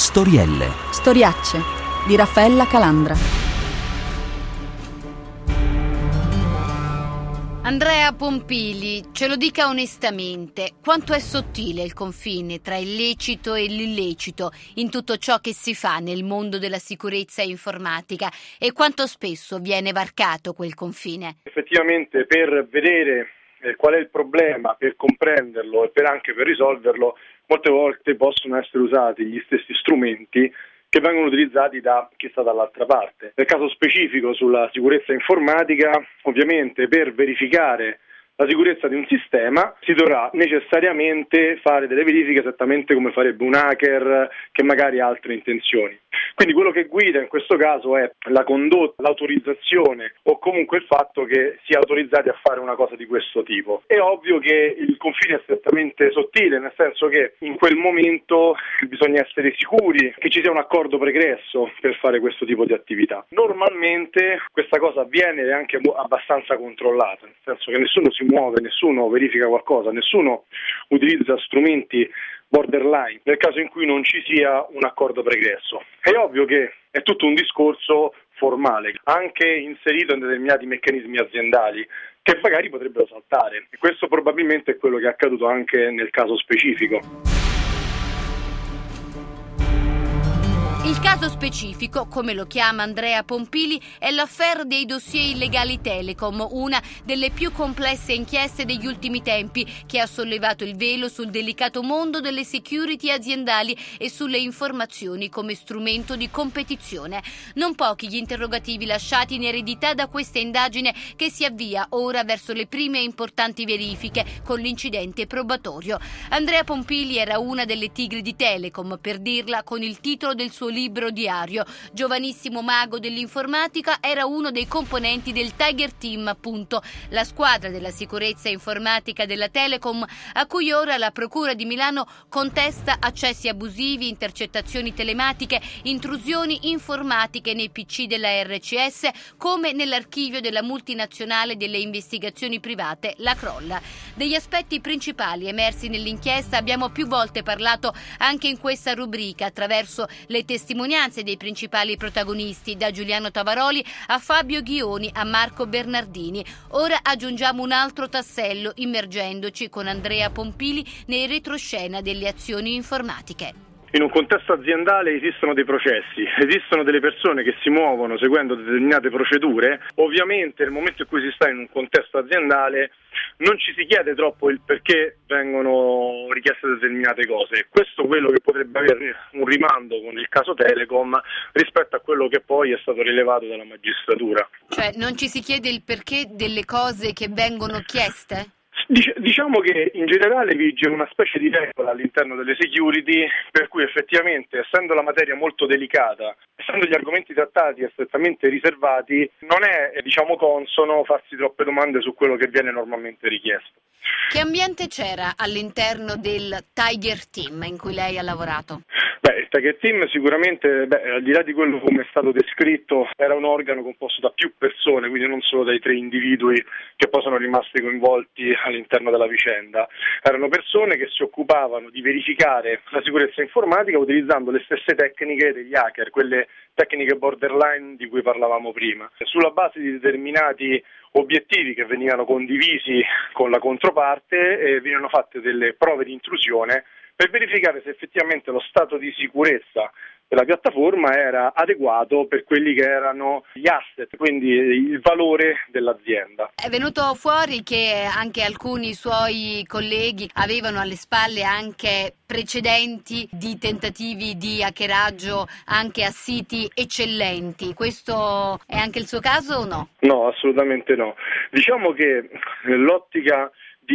Storielle. Storiacce di Raffaella Calandra. Andrea Pompili, ce lo dica onestamente, quanto è sottile il confine tra il lecito e l'illecito in tutto ciò che si fa nel mondo della sicurezza informatica e quanto spesso viene varcato quel confine? Effettivamente, per vedere qual è il problema, per comprenderlo e anche per risolverlo, molte volte possono essere usati gli stessi strumenti che vengono utilizzati da chi sta dall'altra parte. Nel caso specifico sulla sicurezza informatica, ovviamente per verificare la sicurezza di un sistema si dovrà necessariamente fare delle verifiche esattamente come farebbe un hacker che magari ha altre intenzioni. Quindi quello che guida in questo caso è la condotta, l'autorizzazione o comunque il fatto che sia autorizzati a fare una cosa di questo tipo. È ovvio che il confine è strettamente sottile, nel senso che in quel momento bisogna essere sicuri che ci sia un accordo pregresso per fare questo tipo di attività. Normalmente questa cosa avviene anche abbastanza controllata, nel senso che nessuno si muove, nessuno verifica qualcosa, nessuno utilizza strumenti borderline nel caso in cui non ci sia un accordo pregresso. È ovvio che è tutto un discorso formale, anche inserito in determinati meccanismi aziendali che magari potrebbero saltare. E questo probabilmente è quello che è accaduto anche nel caso specifico. Il caso specifico, come lo chiama Andrea Pompili, è l'affaire dei dossier illegali Telecom, una delle più complesse inchieste degli ultimi tempi che ha sollevato il velo sul delicato mondo delle security aziendali e sulle informazioni come strumento di competizione. Non pochi gli interrogativi lasciati in eredità da questa indagine che si avvia ora verso le prime importanti verifiche con l'incidente probatorio. Andrea Pompili era una delle tigri di Telecom, per dirla con il titolo del suo libro diario. Giovanissimo mago dell'informatica, era uno dei componenti del Tiger Team, appunto, la squadra della sicurezza informatica della Telecom, a cui ora la Procura di Milano contesta accessi abusivi, intercettazioni telematiche, intrusioni informatiche nei PC della RCS, come nell'archivio della multinazionale delle investigazioni private, la Crolla. Degli aspetti principali emersi nell'inchiesta abbiamo più volte parlato anche in questa rubrica, attraverso le testimonianze dei principali protagonisti, da Giuliano Tavaroli a Fabio Ghioni a Marco Bernardini. Ora aggiungiamo un altro tassello, immergendoci con Andrea Pompili nei retroscena delle azioni informatiche. In un contesto aziendale esistono dei processi, esistono delle persone che si muovono seguendo determinate procedure. Ovviamente nel momento in cui si sta in un contesto aziendale non ci si chiede troppo il perché vengono richieste determinate cose. Questo è quello che potrebbe avere un rimando con il caso Telecom rispetto a quello che poi è stato rilevato dalla magistratura. Cioè non ci si chiede il perché delle cose che vengono chieste? Diciamo che in generale vige una specie di regola all'interno delle security per cui effettivamente, essendo la materia molto delicata, essendo gli argomenti trattati strettamente riservati, non è consono farsi troppe domande su quello che viene normalmente richiesto. Che ambiente c'era all'interno del Tiger Team in cui lei ha lavorato? Il Tiger Team sicuramente, al di là di quello come è stato descritto, era un organo composto da più persone, quindi non solo dai 3 individui che poi sono rimasti coinvolti all'interno della vicenda. Erano persone che si occupavano di verificare la sicurezza informatica utilizzando le stesse tecniche degli hacker, quelle tecniche borderline di cui parlavamo prima. Sulla base di determinati obiettivi che venivano condivisi con la controparte, venivano fatte delle prove di intrusione per verificare se effettivamente lo stato di sicurezza della piattaforma era adeguato per quelli che erano gli asset, quindi il valore dell'azienda. È venuto fuori che anche alcuni suoi colleghi avevano alle spalle anche precedenti di tentativi di hackeraggio anche a siti eccellenti. Questo è anche il suo caso o no? No, assolutamente no. Diciamo che nell'ottica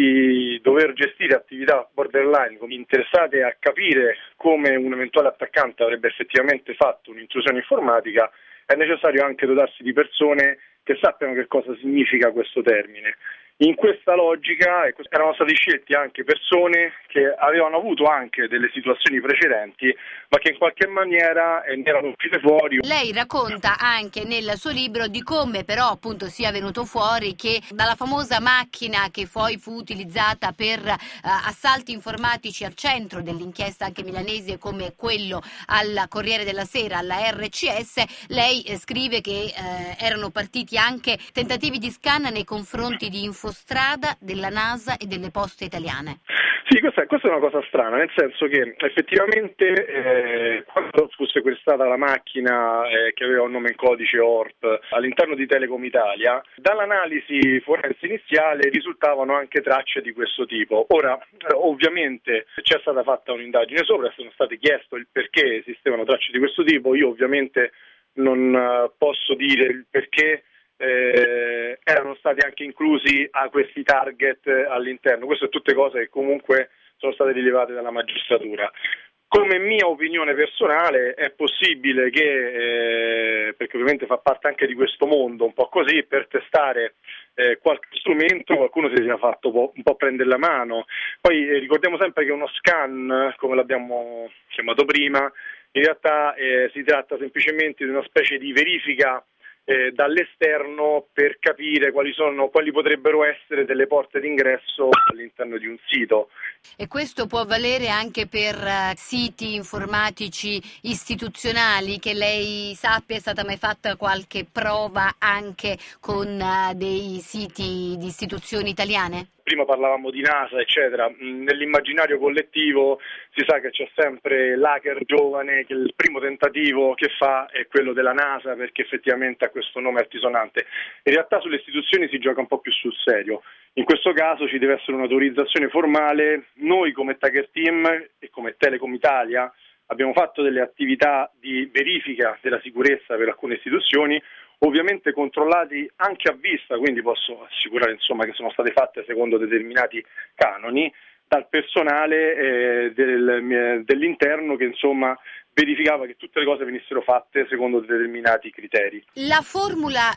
di dover gestire attività borderline interessate a capire come un eventuale attaccante avrebbe effettivamente fatto un'intrusione informatica, è necessario anche dotarsi di persone che sappiano che cosa significa questo termine. In questa logica erano stati scelti anche persone che avevano avuto anche delle situazioni precedenti, ma che in qualche maniera ne erano uscite fuori. Lei racconta anche nel suo libro di come però appunto sia venuto fuori che dalla famosa macchina che poi fu utilizzata per assalti informatici al centro dell'inchiesta anche milanese come quello al Corriere della Sera, alla RCS, lei scrive che erano partiti anche tentativi di scan nei confronti di Infostrada, della NASA e delle poste italiane. Sì, questa è una cosa strana, nel senso che effettivamente quando fu sequestrata la macchina che aveva un nome in codice ORP all'interno di Telecom Italia, dall'analisi forense iniziale risultavano anche tracce di questo tipo. Ora, ovviamente c'è stata fatta un'indagine sopra, sono state chiesto il perché esistevano tracce di questo tipo, io ovviamente non posso dire il perché erano stati anche inclusi a questi target all'interno. Queste sono tutte cose che comunque sono state rilevate dalla magistratura. Come mia opinione personale è possibile che, perché ovviamente fa parte anche di questo mondo un po' così, per testare qualche strumento qualcuno si sia fatto un po' prendere la mano. Poi ricordiamo sempre che uno scan, come l'abbiamo chiamato prima, in realtà si tratta semplicemente di una specie di verifica dall'esterno per capire quali potrebbero essere delle porte d'ingresso all'interno di un sito. E questo può valere anche per siti informatici istituzionali, che lei sappia è stata mai fatta qualche prova anche con dei siti di istituzioni italiane? Prima parlavamo di NASA, eccetera. Nell'immaginario collettivo si sa che c'è sempre l'hacker giovane che il primo tentativo che fa è quello della NASA, perché effettivamente ha questo nome altisonante. In realtà sulle istituzioni si gioca un po' più sul serio. In questo caso ci deve essere un'autorizzazione formale. Noi come Tiger Team e come Telecom Italia abbiamo fatto delle attività di verifica della sicurezza per alcune istituzioni, ovviamente controllati anche a vista, quindi posso assicurare che sono state fatte secondo determinati canoni dal personale dell'interno che verificava che tutte le cose venissero fatte secondo determinati criteri. La formula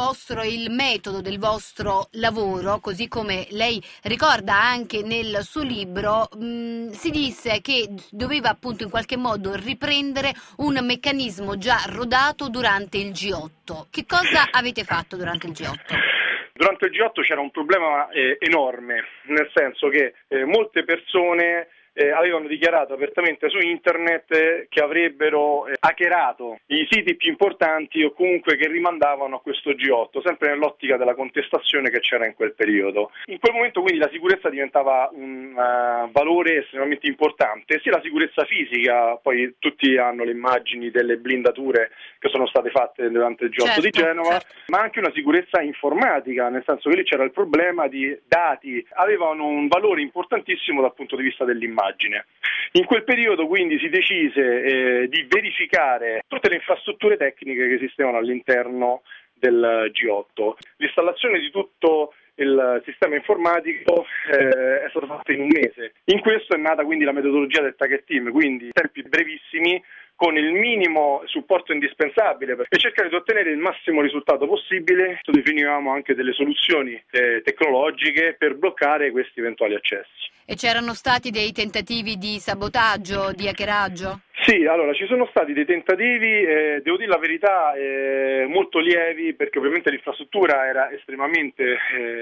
il metodo del vostro lavoro, così come lei ricorda anche nel suo libro, si disse che doveva appunto in qualche modo riprendere un meccanismo già rodato durante il G8. Che cosa avete fatto durante il G8? Durante il G8 c'era un problema enorme, nel senso che molte persone avevano dichiarato apertamente su internet che avrebbero hackerato i siti più importanti o comunque che rimandavano a questo G8, sempre nell'ottica della contestazione che c'era in quel periodo. In quel momento quindi la sicurezza diventava un valore estremamente importante, sia la sicurezza fisica, poi tutti hanno le immagini delle blindature che sono state fatte durante il G8 di Genova, ma anche una sicurezza informatica, nel senso che lì c'era il problema di dati, avevano un valore importantissimo dal punto di vista dell'immagine. In quel periodo quindi si decise di verificare tutte le infrastrutture tecniche che esistevano all'interno del G8. L'installazione di tutto il sistema informatico è stato fatto in un mese. In questo è nata quindi la metodologia del Tiger Team, quindi tempi brevissimi con il minimo supporto indispensabile per cercare di ottenere il massimo risultato possibile. Definivamo anche delle soluzioni tecnologiche per bloccare questi eventuali accessi. E c'erano stati dei tentativi di sabotaggio, di hackeraggio? Sì, allora ci sono stati dei tentativi, devo dire la verità, molto lievi, perché ovviamente l'infrastruttura era estremamente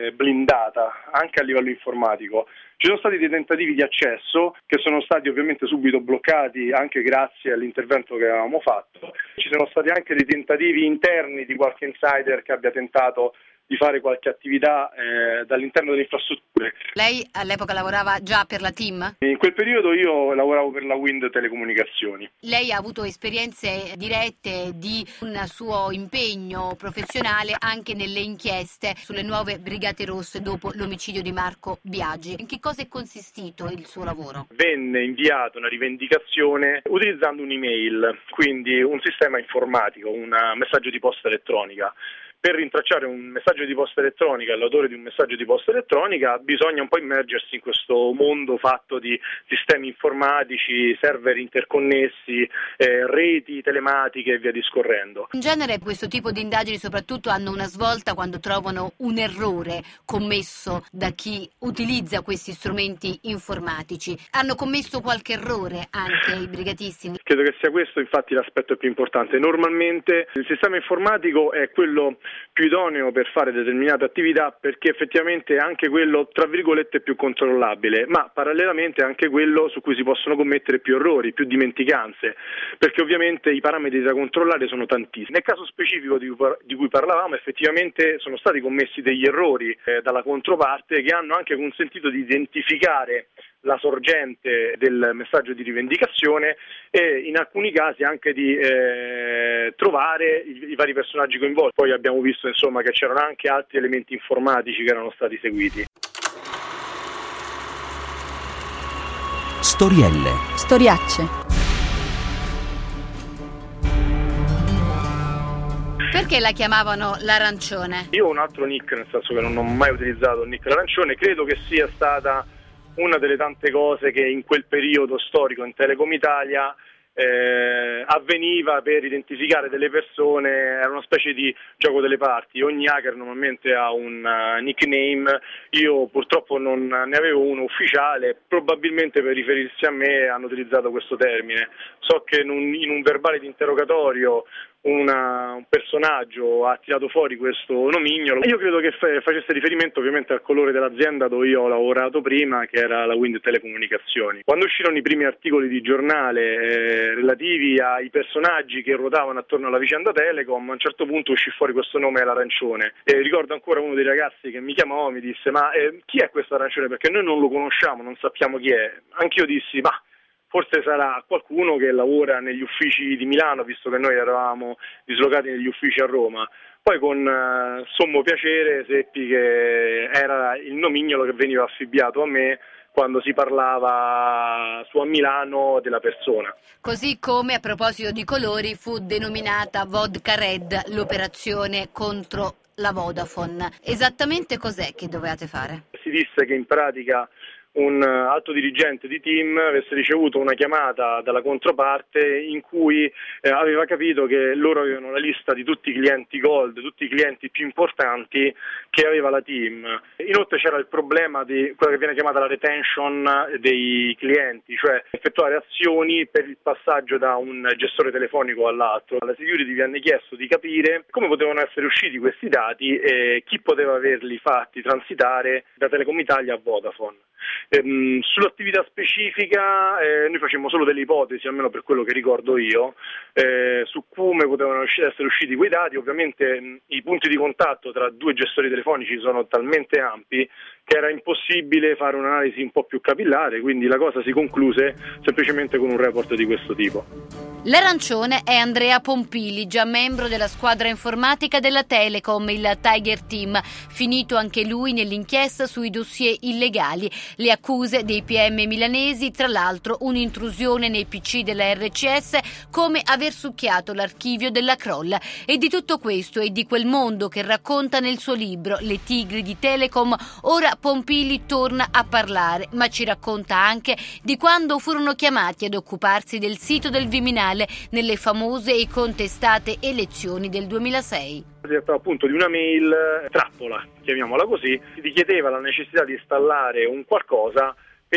blindata anche a livello informatico. Ci sono stati dei tentativi di accesso che sono stati ovviamente subito bloccati anche grazie all'intervento che avevamo fatto. Ci sono stati anche dei tentativi interni di qualche insider che abbia tentato di fare qualche attività dall'interno delle infrastrutture. Lei all'epoca lavorava già per la TIM? In quel periodo io lavoravo per la Wind Telecomunicazioni. Lei ha avuto esperienze dirette di un suo impegno professionale anche nelle inchieste sulle nuove Brigate Rosse dopo l'omicidio di Marco Biagi. In che cosa è consistito il suo lavoro? Venne inviata una rivendicazione utilizzando un'email, quindi un sistema informatico, un messaggio di posta elettronica. per rintracciare un messaggio di posta elettronica e l'autore di un messaggio di posta elettronica bisogna un po' immergersi in questo mondo fatto di sistemi informatici, server interconnessi, reti telematiche e via discorrendo. In genere questo tipo di indagini soprattutto hanno una svolta quando trovano un errore commesso da chi utilizza questi strumenti informatici. Hanno commesso qualche errore anche i brigatisti? Credo che sia questo infatti l'aspetto più importante. Normalmente il sistema informatico è quello più idoneo per fare determinate attività perché effettivamente è anche quello tra virgolette più controllabile, ma parallelamente è anche quello su cui si possono commettere più errori, più dimenticanze, perché ovviamente i parametri da controllare sono tantissimi. Nel caso specifico di cui parlavamo effettivamente sono stati commessi degli errori dalla controparte che hanno anche consentito di identificare la sorgente del messaggio di rivendicazione e in alcuni casi anche di trovare i vari personaggi coinvolti. Poi abbiamo visto insomma che c'erano anche altri elementi informatici che erano stati seguiti. Storielle. Storiacce. Perché la chiamavano l'arancione? Io ho un altro nick, nel senso che non ho mai utilizzato il nick l'arancione, credo che sia stata una delle tante cose che in quel periodo storico in Telecom Italia avveniva per identificare delle persone, era una specie di gioco delle parti. Ogni hacker normalmente ha un nickname, io purtroppo non ne avevo uno ufficiale, probabilmente per riferirsi a me hanno utilizzato questo termine. So che in un verbale di interrogatorio un personaggio ha tirato fuori questo nomignolo. Io credo che facesse riferimento ovviamente al colore dell'azienda dove io ho lavorato prima, che era la Wind Telecomunicazioni. Quando uscirono i primi articoli di giornale relativi ai personaggi che ruotavano attorno alla vicenda Telecom, a un certo punto uscì fuori questo nome l'arancione. E ricordo ancora uno dei ragazzi che mi chiamò e mi disse: ma chi è questo arancione? Perché noi non lo conosciamo, non sappiamo chi è. Anch'io dissi: ma forse sarà qualcuno che lavora negli uffici di Milano, visto che noi eravamo dislocati negli uffici a Roma. Poi con sommo piacere seppi che era il nomignolo che veniva affibbiato a me quando si parlava su a Milano della persona. Così come, a proposito di colori, fu denominata Vodka Red l'operazione contro la Vodafone. Esattamente cos'è che dovevate fare? Si disse che in pratica un alto dirigente di team avesse ricevuto una chiamata dalla controparte in cui aveva capito che loro avevano la lista di tutti i clienti gold, tutti i clienti più importanti che aveva la team. Inoltre c'era il problema di quella che viene chiamata la retention dei clienti, cioè effettuare azioni per il passaggio da un gestore telefonico all'altro. Alla security viene chiesto di capire come potevano essere usciti questi dati e chi poteva averli fatti transitare da Telecom Italia a Vodafone. Sull'attività specifica noi facemmo solo delle ipotesi, almeno per quello che ricordo io, su come potevano essere usciti quei dati. Ovviamente i punti di contatto tra due gestori telefonici sono talmente ampi che era impossibile fare un'analisi un po' più capillare, quindi la cosa si concluse semplicemente con un report di questo tipo. L'arancione è Andrea Pompili, già membro della squadra informatica della Telecom, il Tiger Team, finito anche lui nell'inchiesta sui dossier illegali. Le accuse dei PM milanesi, tra l'altro un'intrusione nei PC della RCS, come aver succhiato l'archivio della Kroll. E di tutto questo e di quel mondo che racconta nel suo libro Le tigri di Telecom, ora Pompili torna a parlare, ma ci racconta anche di quando furono chiamati ad occuparsi del sito del Viminale nelle famose e contestate elezioni del 2006. Si trattava appunto di una mail trappola, chiamiamola così, si richiedeva la necessità di installare un qualcosa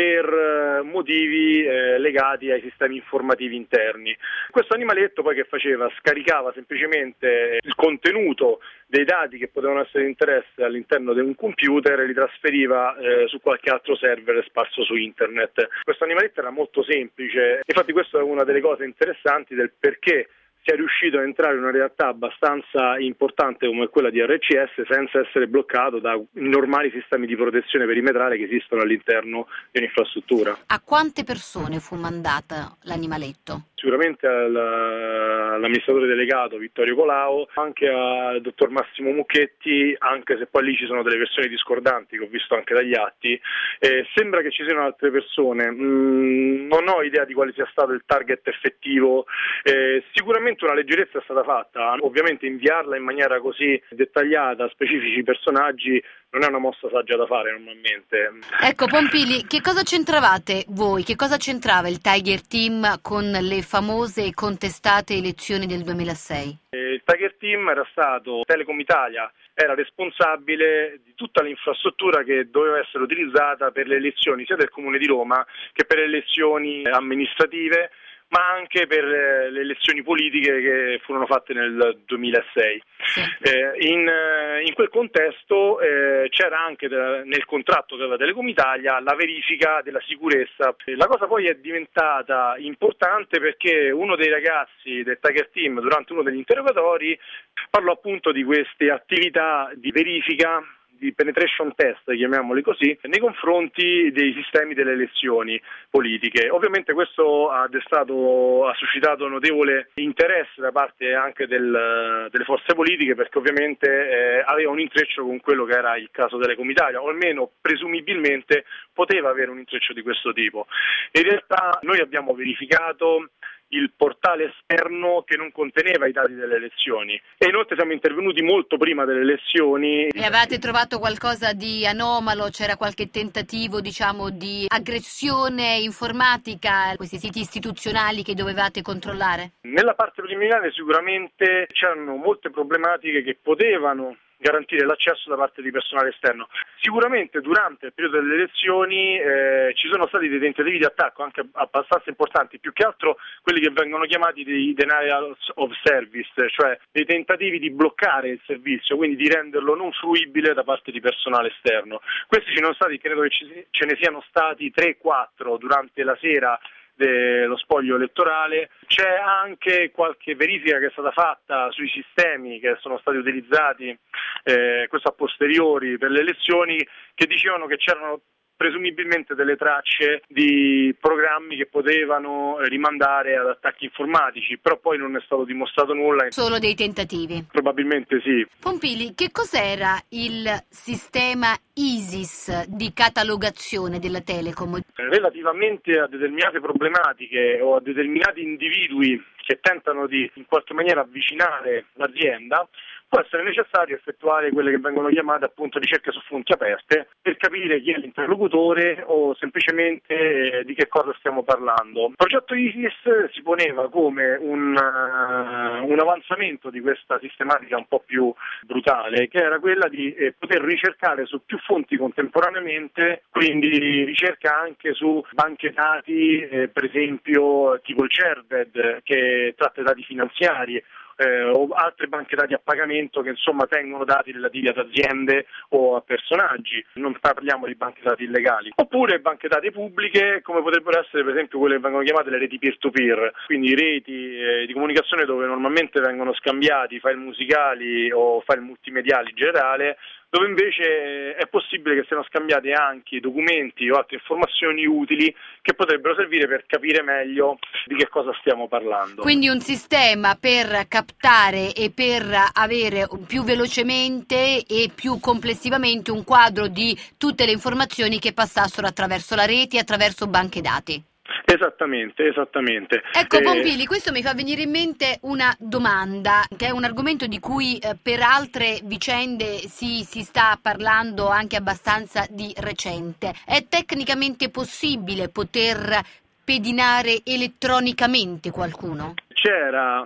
per motivi legati ai sistemi informativi interni. Questo animaletto poi che faceva? Scaricava semplicemente il contenuto dei dati che potevano essere di interesse all'interno di un computer e li trasferiva su qualche altro server sparso su internet. Questo animaletto era molto semplice, infatti questa è una delle cose interessanti del perché si è riuscito a entrare in una realtà abbastanza importante come quella di RCS senza essere bloccato da normali sistemi di protezione perimetrale che esistono all'interno di un'infrastruttura. A quante persone fu mandato l'animaletto? Sicuramente al all'amministratore delegato Vittorio Colao, anche al dottor Massimo Mucchetti, anche se poi lì ci sono delle versioni discordanti che ho visto anche dagli atti. Sembra che ci siano altre persone, non ho idea di quale sia stato il target effettivo. Sicuramente una leggerezza è stata fatta, ovviamente inviarla in maniera così dettagliata a specifici personaggi non è una mossa saggia da fare normalmente. Ecco Pompili, che cosa c'entravate voi? Che cosa c'entrava il Tiger Team con le famose e contestate elezioni del 2006? Il Tiger Team era stato, Telecom Italia era responsabile di tutta l'infrastruttura che doveva essere utilizzata per le elezioni sia del Comune di Roma che per le elezioni amministrative, ma anche per le elezioni politiche che furono fatte nel 2006. Sì. In quel contesto c'era anche nel contratto che aveva Telecom Italia la verifica della sicurezza. La cosa poi è diventata importante perché uno dei ragazzi del Tiger Team durante uno degli interrogatori parlò appunto di queste attività di verifica, di penetration test, chiamiamoli così, nei confronti dei sistemi delle elezioni politiche. Ovviamente questo ha suscitato notevole interesse da parte anche delle forze politiche, perché ovviamente aveva un intreccio con quello che era il caso Telecom Italia, o almeno presumibilmente poteva avere un intreccio di questo tipo. In realtà noi abbiamo verificato il portale esterno che non conteneva i dati delle elezioni e inoltre siamo intervenuti molto prima delle elezioni. E avevate trovato qualcosa di anomalo? C'era qualche tentativo, di aggressione informatica a questi siti istituzionali che dovevate controllare? Nella parte preliminare sicuramente c'erano molte problematiche che potevano garantire l'accesso da parte di personale esterno. Sicuramente durante il periodo delle elezioni ci sono stati dei tentativi di attacco anche abbastanza importanti, più che altro quelli che vengono chiamati dei denial of service, cioè dei tentativi di bloccare il servizio, quindi di renderlo non fruibile da parte di personale esterno. Questi ci sono stati, credo che ce ne siano stati 3-4 durante la sera dello spoglio elettorale. C'è anche qualche verifica che è stata fatta sui sistemi che sono stati utilizzati, questo a posteriori per le elezioni, che dicevano che c'erano presumibilmente delle tracce di programmi che potevano rimandare ad attacchi informatici, però poi non è stato dimostrato nulla. Solo dei tentativi? Probabilmente sì. Pompili, che cos'era il sistema ISIS di catalogazione della Telecom? Relativamente a determinate problematiche o a determinati individui che tentano di in qualche maniera avvicinare l'azienda, può essere necessario effettuare quelle che vengono chiamate appunto ricerche su fonti aperte per capire chi è l'interlocutore o semplicemente di che cosa stiamo parlando. Il progetto ISIS si poneva come un avanzamento di questa sistematica un po' più brutale, che era quella di poter ricercare su più fonti contemporaneamente, quindi ricerca anche su banche dati, per esempio tipo il CERVED, che tratta dati finanziari, o altre banche dati a pagamento che insomma tengono dati relativi ad aziende o a personaggi, non parliamo di banche dati illegali, oppure banche dati pubbliche come potrebbero essere per esempio quelle che vengono chiamate le reti peer-to-peer, quindi reti di comunicazione dove normalmente vengono scambiati file musicali o file multimediali in generale, dove invece è possibile che siano scambiati anche documenti o altre informazioni utili che potrebbero servire per capire meglio di che cosa stiamo parlando. Quindi un sistema per captare e per avere più velocemente e più complessivamente un quadro di tutte le informazioni che passassero attraverso la rete e attraverso banche dati. Esattamente. Ecco Pompili, questo mi fa venire in mente una domanda, che è un argomento di cui per altre vicende si sta parlando anche abbastanza di recente. È tecnicamente possibile poter pedinare elettronicamente qualcuno? C'era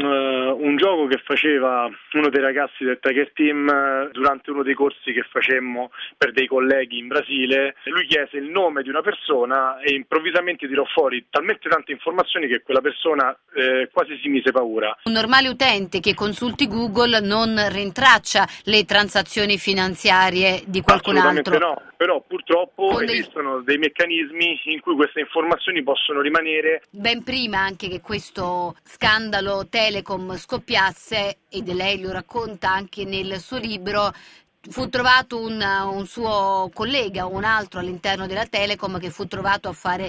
un gioco che faceva uno dei ragazzi del Tiger Team durante uno dei corsi che facemmo per dei colleghi in Brasile. Lui chiese il nome di una persona e improvvisamente tirò fuori talmente tante informazioni che quella persona quasi si mise paura. Un normale utente che consulti Google non rintraccia le transazioni finanziarie di qualcun altro. No, però purtroppo esistono dei meccanismi in cui queste informazioni possono rimanere. Ben prima anche che questo scandalo Telecom scoppiasse, ed lei lo racconta anche nel suo libro, fu trovato un suo collega o un altro all'interno della Telecom che fu trovato a fare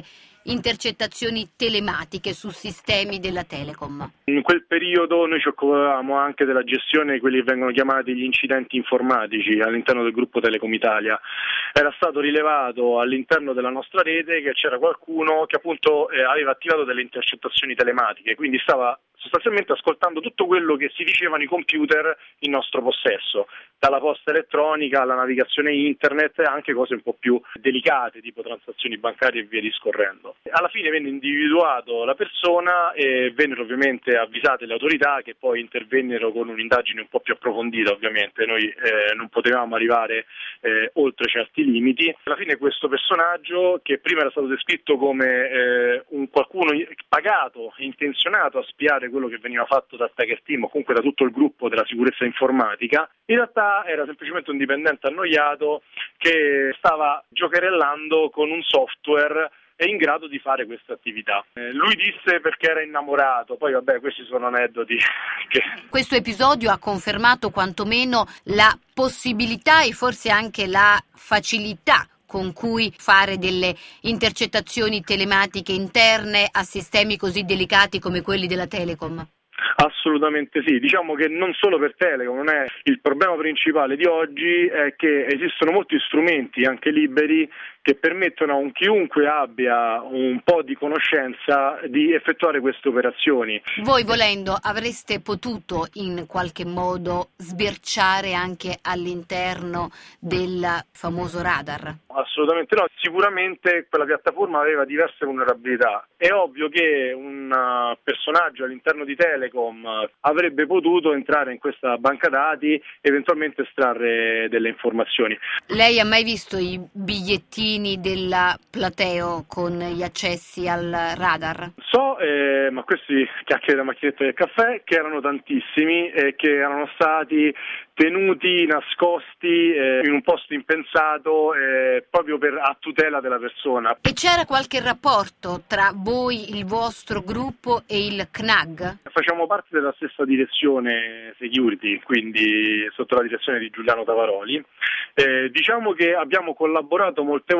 intercettazioni telematiche su sistemi della Telecom. In quel periodo noi ci occupavamo anche della gestione di quelli che vengono chiamati gli incidenti informatici all'interno del gruppo Telecom Italia. Era stato rilevato all'interno della nostra rete che c'era qualcuno che appunto aveva attivato delle intercettazioni telematiche, quindi stava sostanzialmente ascoltando tutto quello che si dicevano i computer in nostro possesso, dalla posta elettronica alla navigazione internet e anche cose un po' più delicate, tipo transazioni bancarie e via discorrendo. Alla fine venne individuato la persona e vennero ovviamente avvisate le autorità, che poi intervennero con un'indagine un po' più approfondita. Ovviamente noi non potevamo arrivare oltre certi limiti. Alla fine questo personaggio, che prima era stato descritto come un qualcuno pagato, intenzionato a spiare quello che veniva fatto da Tiger Team o comunque da tutto il gruppo della sicurezza informatica, in realtà era semplicemente un dipendente annoiato che stava giocherellando con un software è in grado di fare questa attività. Lui disse perché era innamorato, poi vabbè, questi sono aneddoti che... Questo episodio ha confermato quantomeno la possibilità e forse anche la facilità con cui fare delle intercettazioni telematiche interne a sistemi così delicati come quelli della Telecom. Assolutamente sì, diciamo che non solo per Telecom, non è il problema principale di oggi, è che esistono molti strumenti anche liberi che permettono a un chiunque abbia un po' di conoscenza di effettuare queste operazioni. Voi volendo avreste potuto in qualche modo sbirciare anche all'interno del famoso radar? Assolutamente no, sicuramente quella piattaforma aveva diverse vulnerabilità. È ovvio che un personaggio all'interno di Telecom avrebbe potuto entrare in questa banca dati e eventualmente estrarre delle informazioni. Lei ha mai visto i bigliettini della Plateo con gli accessi al radar? So, ma questi chiacchiere da macchinetta del caffè, che erano tantissimi e che erano stati tenuti nascosti in un posto impensato proprio a tutela della persona. E c'era qualche rapporto tra voi, il vostro gruppo e il CNAG? Facciamo parte della stessa direzione security, quindi sotto la direzione di Giuliano Tavaroli. Diciamo che abbiamo collaborato molte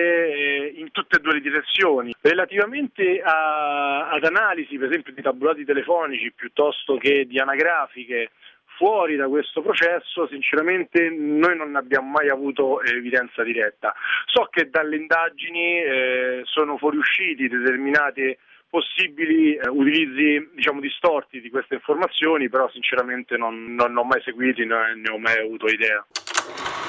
volte in tutte e due le direzioni. Relativamente ad analisi, per esempio, di tabulati telefonici piuttosto che di anagrafiche, fuori da questo processo, sinceramente noi non abbiamo mai avuto evidenza diretta. So che dalle indagini sono fuoriusciti determinati possibili utilizzi, diciamo, distorti di queste informazioni, però sinceramente non ho mai seguiti, né ne ho mai avuto idea.